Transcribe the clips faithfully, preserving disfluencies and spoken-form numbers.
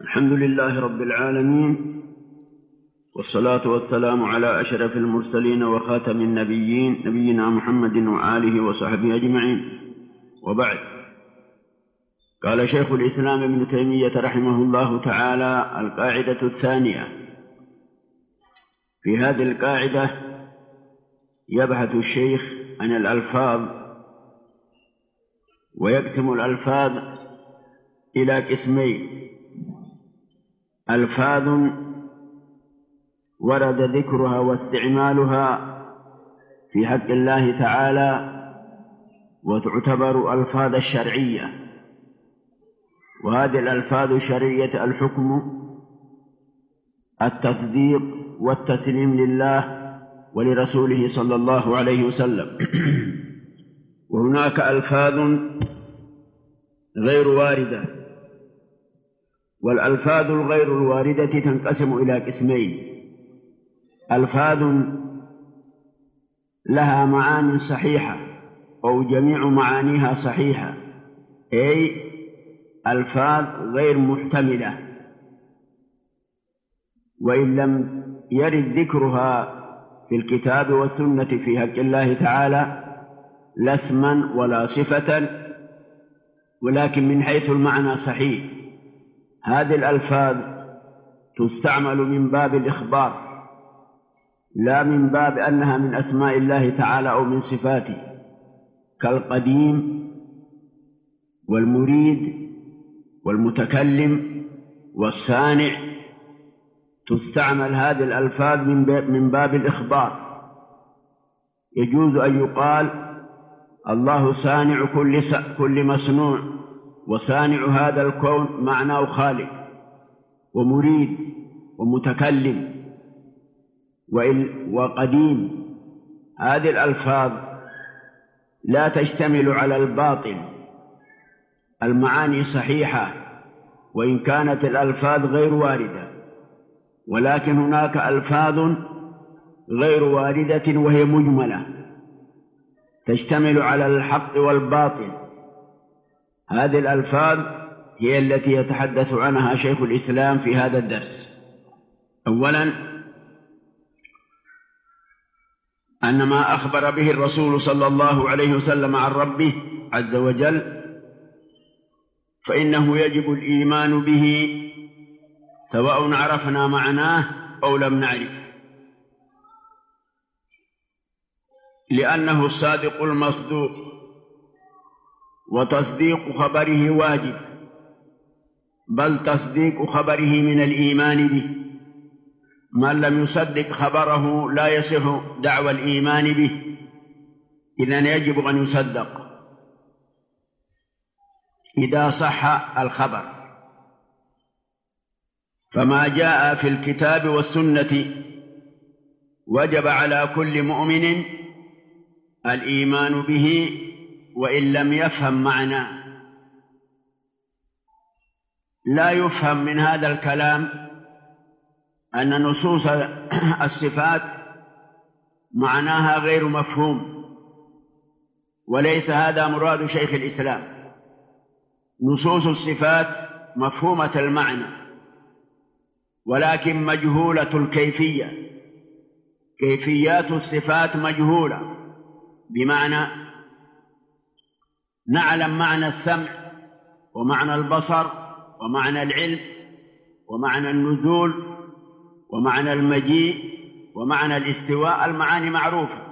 الحمد لله رب العالمين، والصلاة والسلام على أشرف المرسلين وخاتم النبيين نبينا محمد وآله وصحبه أجمعين، وبعد. قال شيخ الإسلام ابن تيمية رحمه الله تعالى: القاعدة الثانية. في هذه القاعدة يبحث الشيخ عن الألفاظ، ويقسم الألفاظ إلى قسمين: ألفاظ ورد ذكرها واستعمالها في حق الله تعالى وتعتبر ألفاظ الشرعية، وهذه الألفاظ الشرعية الحكم، التصديق والتسليم لله ولرسوله صلى الله عليه وسلم. وهناك ألفاظ غير واردة، والألفاظ الغير الواردة تنقسم إلى قسمين: ألفاظ لها معاني صحيحة أو جميع معانيها صحيحة، أي ألفاظ غير محتملة، وإن لم يرد ذكرها في الكتاب والسنة في حق الله تعالى لا اسما ولا صفة، ولكن من حيث المعنى صحيح. هذه الألفاظ تستعمل من باب الإخبار، لا من باب أنها من أسماء الله تعالى أو من صفاته، كالقديم والمريد والمتكلم والصانع. تستعمل هذه الألفاظ من باب الإخبار. يجوز أن يقال: الله صانع كل كل مصنوع، وصانع هذا الكون معناه خالق ومريد ومتكلم وقديم. هذه الألفاظ لا تشتمل على الباطل، المعاني صحيحة وإن كانت الألفاظ غير واردة، ولكن هناك ألفاظ غير واردة وهي مجملة تشتمل على الحق والباطل. هذه الألفاظ هي التي يتحدث عنها شيخ الإسلام في هذا الدرس. أولا، أن ما أخبر به الرسول صلى الله عليه وسلم عن ربه عز وجل فإنه يجب الإيمان به سواء عرفنا معناه أو لم نعرف، لأنه الصادق المصدوق، وتصديق خبره واجب، بل تصديق خبره من الإيمان به. من لم يصدق خبره لا يصح دعوى الإيمان به، إذن يجب أن يصدق إذا صح الخبر. فما جاء في الكتاب والسنة وجب على كل مؤمن الإيمان به وإن لم يفهم معناه. لا يفهم من هذا الكلام أن نصوص الصفات معناها غير مفهوم، وليس هذا مراد شيخ الإسلام. نصوص الصفات مفهومة المعنى، ولكن مجهولة الكيفية. كيفيات الصفات مجهولة، بمعنى نعلم معنى السمع ومعنى البصر ومعنى العلم ومعنى النزول ومعنى المجيء ومعنى الاستواء، المعاني معروفة،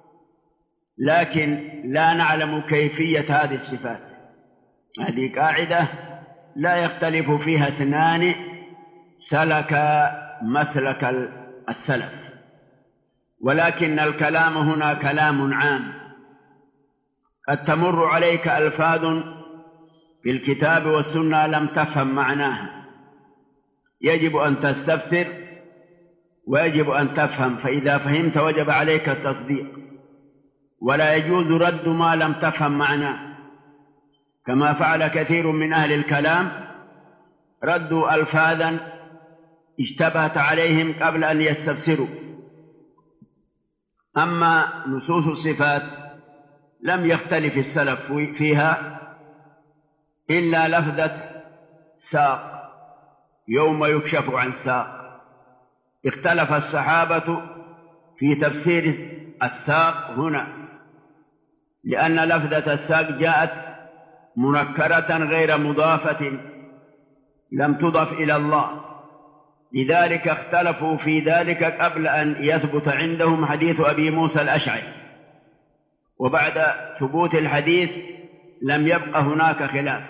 لكن لا نعلم كيفية هذه الصفات. هذه قاعدة لا يختلف فيها اثنان سلك مسلك السلف، ولكن الكلام هنا كلام عام. قد تمر عليك ألفاظ في الكتاب والسنة لم تفهم معناها، يجب أن تستفسر ويجب أن تفهم، فإذا فهمت وجب عليك التصديق، ولا يجوز رد ما لم تفهم معناه، كما فعل كثير من أهل الكلام، ردوا ألفاظا اشتبهت عليهم قبل أن يستفسروا. أما نصوص الصفات لم يختلف السلف فيها إلا لفظة ساق، يوم يكشف عن ساق. اختلف الصحابة في تفسير الساق هنا، لأن لفظة الساق جاءت منكرة غير مضافة لم تضف إلى الله، لذلك اختلفوا في ذلك قبل أن يثبت عندهم حديث أبي موسى الأشعري، وبعد ثبوت الحديث لم يبق هناك خلاف.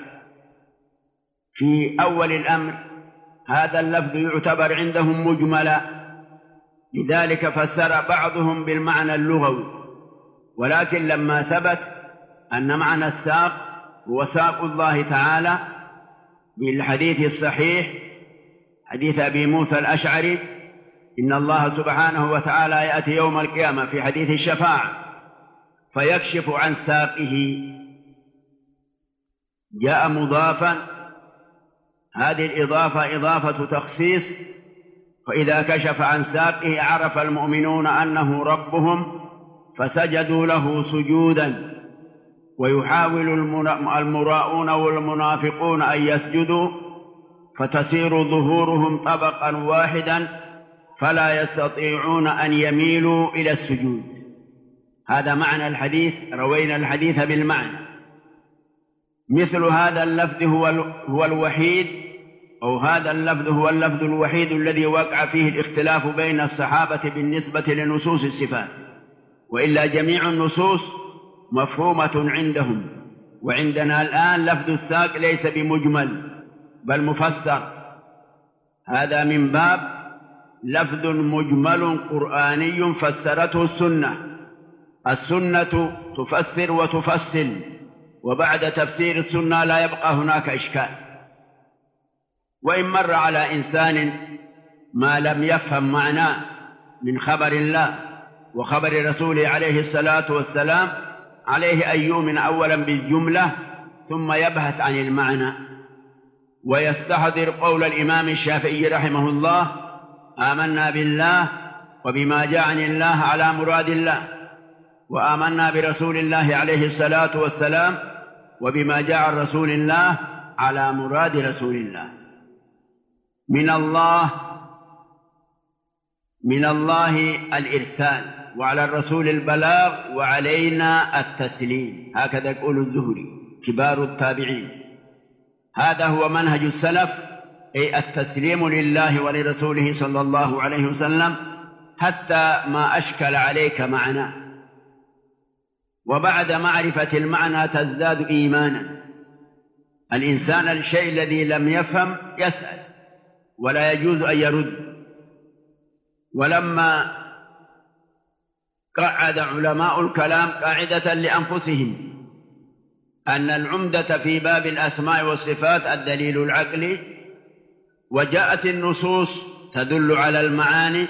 في أول الأمر هذا اللفظ يعتبر عندهم مجملا، لذلك فسر بعضهم بالمعنى اللغوي، ولكن لما ثبت أن معنى الساق هو ساق الله تعالى بالحديث الصحيح حديث أبي موسى الأشعري إن الله سبحانه وتعالى يأتي يوم القيامة في حديث الشفاعة فيكشف عن ساقه، جاء مضافا، هذه الإضافة إضافة تخصيص، فإذا كشف عن ساقه عرف المؤمنون أنه ربهم فسجدوا له سجودا، ويحاول المراؤون والمنافقون أن يسجدوا فتسير ظهورهم طبقا واحدا فلا يستطيعون أن يميلوا إلى السجود. هذا معنى الحديث، روينا الحديث بالمعنى. مثل هذا اللفظ هو هو الوحيد أو هذا اللفظ هو اللفظ الوحيد الذي وقع فيه الاختلاف بين الصحابة بالنسبة لنصوص الصفات، وإلا جميع النصوص مفهومة عندهم. وعندنا الآن لفظ الساق ليس بمجمل بل مفسر، هذا من باب لفظ مجمل قرآني فسرته السنة. السنة تفسر وتفصل، وبعد تفسير السنة لا يبقى هناك إشكال. وإن مر على إنسان ما لم يفهم معناه من خبر الله وخبر رسوله عليه الصلاة والسلام عليه أن يؤمن أولا بالجملة ثم يبحث عن المعنى، ويستحضر قول الإمام الشافعي رحمه الله: آمنا بالله وبما جاء عن الله على مراد الله، وآمنا برسول الله عليه الصلاة والسلام وبما جاء عن رسول الله على مراد رسول الله. من الله من الله الإرسال، وعلى الرسول البلاغ، وعلينا التسليم. هكذا يقول الزهري كبار التابعين. هذا هو منهج السلف، أي التسليم لله ولرسوله صلى الله عليه وسلم حتى ما أشكل عليك معناه، وبعد معرفة المعنى تزداد إيمانا. الإنسان الشيء الذي لم يفهم يسأل ولا يجوز أن يرد. ولما قعد علماء الكلام قاعدة لأنفسهم أن العمدة في باب الأسماء والصفات الدليل العقلي، وجاءت النصوص تدل على المعاني،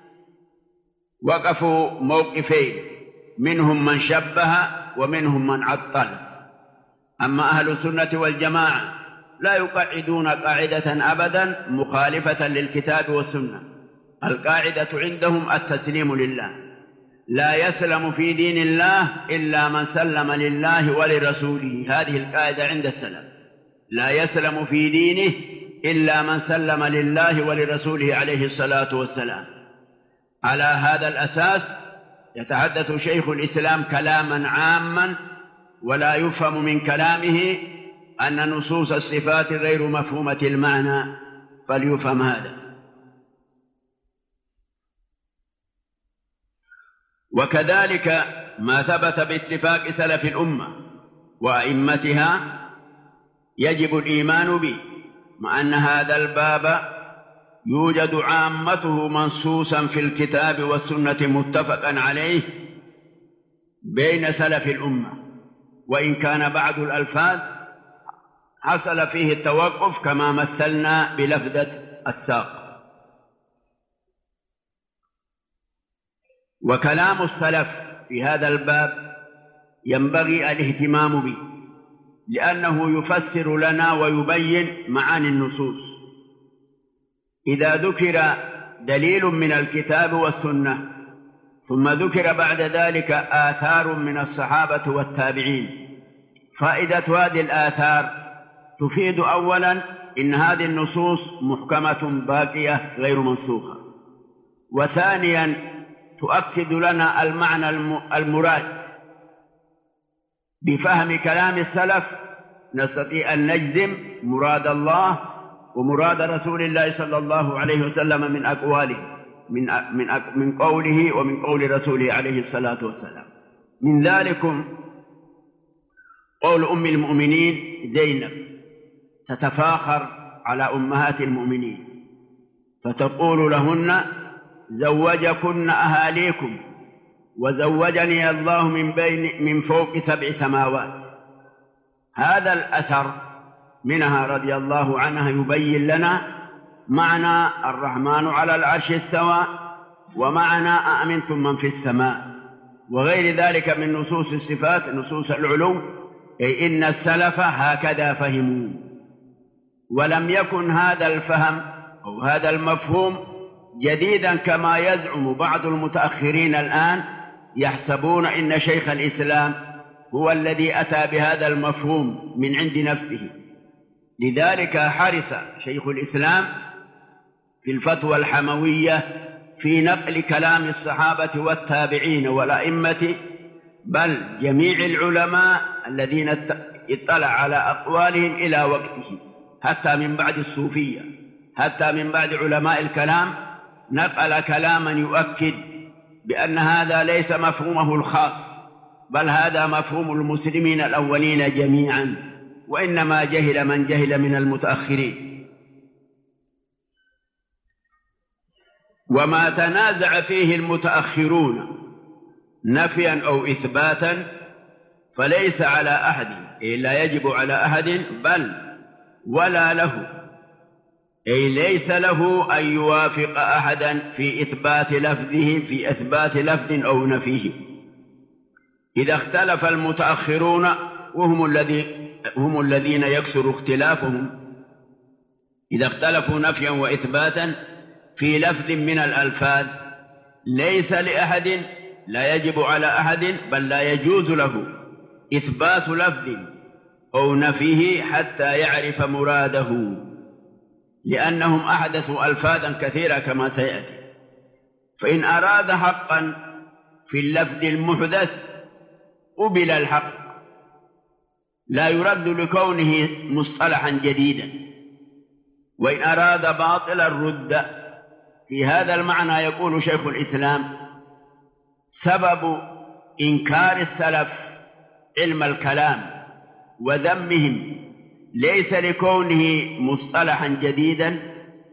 وقفوا موقفين، منهم من شبه ومنهم من عطل. أما أهل السنة والجماعة لا يقعدون قاعدة أبدا مخالفة للكتاب والسنة. القاعدة عندهم التسليم لله، لا يسلم في دين الله إلا من سلم لله ولرسوله. هذه القاعدة عند السلف، لا يسلم في دينه إلا من سلم لله ولرسوله عليه الصلاة والسلام. على هذا الأساس يتحدث شيخ الإسلام كلاما عاما، ولا يفهم من كلامه أن نصوص الصفات غير مفهومة المعنى، فليفهم هذا. وكذلك ما ثبت باتفاق سلف الأمة وأئمتها يجب الإيمان به، مع أن هذا الباب يوجد عامته منصوصا في الكتاب والسنة متفقا عليه بين سلف الأمة، وإن كان بعض الألفاظ حصل فيه التوقف كما مثلنا بلفظة الساق. وكلام السلف في هذا الباب ينبغي الاهتمام به، لأنه يفسر لنا ويبين معاني النصوص. إذا ذكر دليل من الكتاب والسنة ثم ذكر بعد ذلك آثار من الصحابة والتابعين، فائدة هذه الآثار تفيد أولا إن هذه النصوص محكمة باقية غير منسوخة. وثانيا تؤكد لنا المعنى المراد. بفهم كلام السلف نستطيع أن نجزم مراد الله ومراد رسول الله صلى الله عليه وسلم من أقواله، من من من قوله ومن قول رسوله عليه الصلاة والسلام. من ذلكم قول أم المؤمنين زينب تتفاخر على أمهات المؤمنين فتقول لهن: زوجكن أهاليكم وزوجني الله من بين من فوق سبع سماوات. هذا الأثر منها رضي الله عنها يبين لنا معنى الرحمن على العرش استوى ومعنى أأمنتم من في السماء وغير ذلك من نصوص الصفات، نصوص العلو، أي إن السلف هكذا فهموا. ولم يكن هذا الفهم أو هذا المفهوم جديدا كما يزعم بعض المتأخرين الآن، يحسبون إن شيخ الإسلام هو الذي أتى بهذا المفهوم من عند نفسه. لذلك حرص شيخ الإسلام في الفتوى الحموية في نقل كلام الصحابة والتابعين والأئمة، بل جميع العلماء الذين اطلع على أقوالهم إلى وقته، حتى من بعد الصوفية، حتى من بعد علماء الكلام، نقل كلاما يؤكد بأن هذا ليس مفهومه الخاص، بل هذا مفهوم المسلمين الأولين جميعا، وإنما جهل من جهل من المتأخرين. وما تنازع فيه المتأخرون نفيا أو إثباتا فليس على أحد، أي لا يجب على أحد، بل ولا له، أي ليس له أن يوافق أحدا في إثبات لفظه في إثبات لفظ أو نفيه. إذا اختلف المتأخرون وهم الذين هم الذين يكثر اختلافهم، إذا اختلفوا نفيا وإثباتا في لفظ من الألفاظ ليس لأحد، لا يجب على أحد، بل لا يجوز له إثبات لفظ أو نفيه حتى يعرف مراده، لأنهم أحدثوا ألفاظا كثيرة كما سيأتي. فإن أراد حقا في اللفظ المحدث قبل الحق، لا يرد لكونه مصطلحا جديدا. وإن أراد باطلا رد. في هذا المعنى يقول شيخ الإسلام: سبب إنكار السلف علم الكلام وذمهم ليس لكونه مصطلحا جديدا،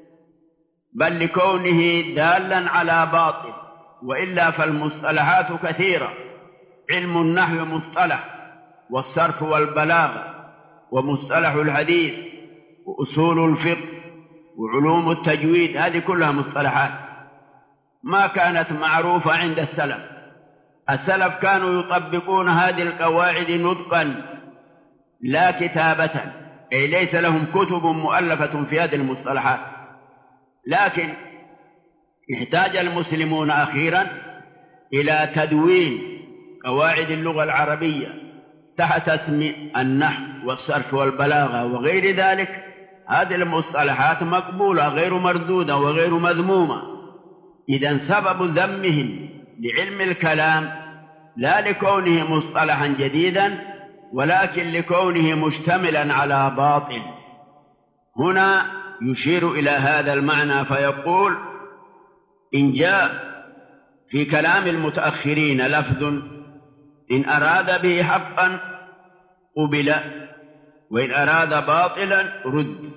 بل لكونه دالا على باطل، وإلا فالمصطلحات كثيرة. علم النحو مصطلح، والصرف والبلاغة، ومصطلح الحديث، وأصول الفقه، وعلوم التجويد، هذه كلها مصطلحات ما كانت معروفة عند السلف. السلف كانوا يطبقون هذه القواعد نطقا لا كتابة، أي ليس لهم كتب مؤلفة في هذه المصطلحات. لكن احتاج المسلمون أخيرا إلى تدوين قواعد اللغة العربية تحت اسم النحو والصرف والبلاغة وغير ذلك. هذه المصطلحات مقبولة غير مردودة وغير مذمومة. إذن سبب ذمهم لعلم الكلام لا لكونه مصطلحا جديدا، ولكن لكونه مشتملا على باطل. هنا يشير إلى هذا المعنى فيقول: إن جاء في كلام المتأخرين لفظ إن أراد به حقا قبل، وإن أراد باطلا رد.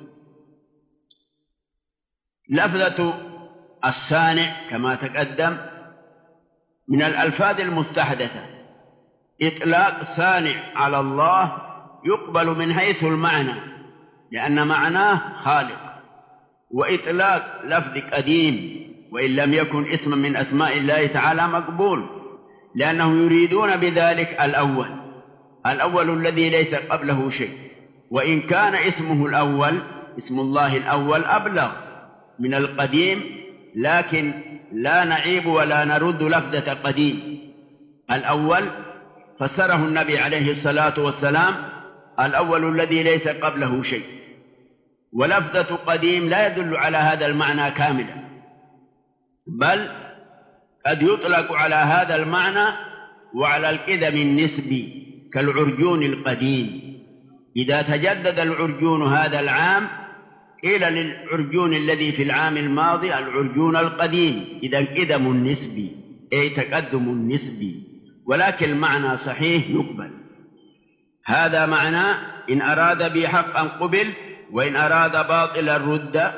لفظة الصانع كما تقدم من الألفاظ المستحدثة. إطلاق صانع على الله يقبل من حيث المعنى لأن معناه خالق، وإطلاق لفظ قديم وإن لم يكن اسما من أسماء الله تعالى مقبول، لأنهم يريدون بذلك الأول الأول الذي ليس قبله شيء، وإن كان اسمه الأول اسم الله الأول أبلغ من القديم، لكن لا نعيب ولا نرد لفظة قديم. الأول فسره النبي عليه الصلاة والسلام: الأول الذي ليس قبله شيء. ولفظة قديم لا يدل على هذا المعنى كاملا، بل قد يطلق على هذا المعنى وعلى القدم النسبي كالعرجون القديم. إذا تجدد العرجون هذا العام قيل للعرجون الذي في العام الماضي العرجون القديم، إذا قدم نسبي أي تقدم نسبي، ولكن المعنى صحيح يقبل. هذا معنى إن أراد به حقا قبل، وإن أراد باطلا رد.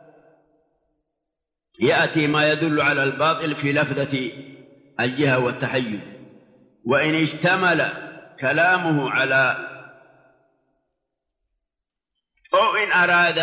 يأتي ما يدل على الباطل في لفظة الجهة والتحيز. وإن اشتمل كلامه على أو إن أراد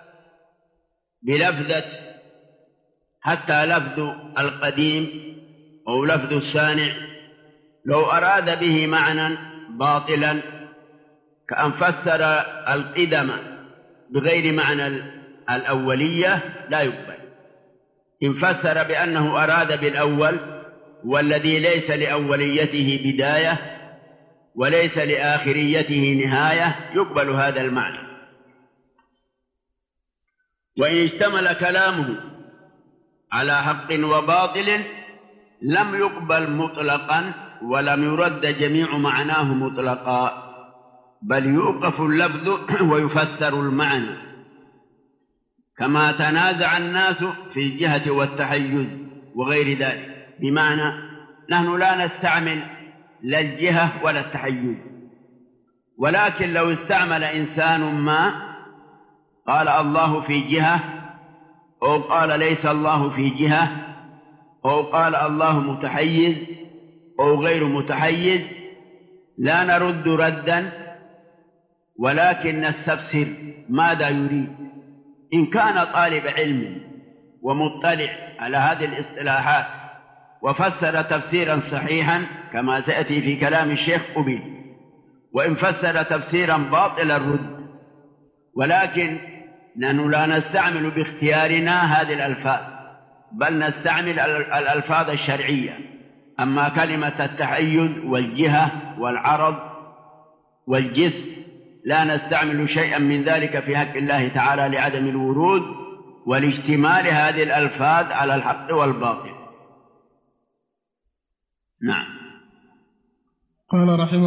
بلفظة حتى لفظ القديم أو لفظ الصانع، لو أراد به معنى باطلا كأن فسر القدم بغير معنى الأولية لا يقبل. إن فسر بأنه أراد بالأول والذي ليس لأوليته بداية وليس لآخريته نهاية يقبل هذا المعنى. وإن اشتمل كلامه على حق وباطل لم يقبل مطلقا ولم يرد جميع معناه مطلقا، بل يوقف اللفظ ويفسر المعنى، كما تنازع الناس في الجهة والتحيز وغير ذلك. بمعنى نحن لا نستعمل لا الجهة ولا التحيز، ولكن لو استعمل إنسان ما قال الله في جهة أو قال ليس الله في جهة أو قال الله متحيز أو غير متحيز لا نرد ردا، ولكن نستفسر ماذا يريد. إن كان طالب علم ومطلع على هذه الاصطلاحات وفسر تفسيرا صحيحا كما سيأتي في كلام الشيخ قبيل، وإن فسر تفسيرا باطلا رد. ولكن نحن لا نستعمل باختيارنا هذه الألفاظ، بل نستعمل الألفاظ الشرعية. أما كلمة التحيز والجهة والعرض والجسم لا نستعمل شيئا من ذلك في حق الله تعالى لعدم الورود والاشتمال هذه الألفاظ على الحق والباطل. نعم. قال رحمه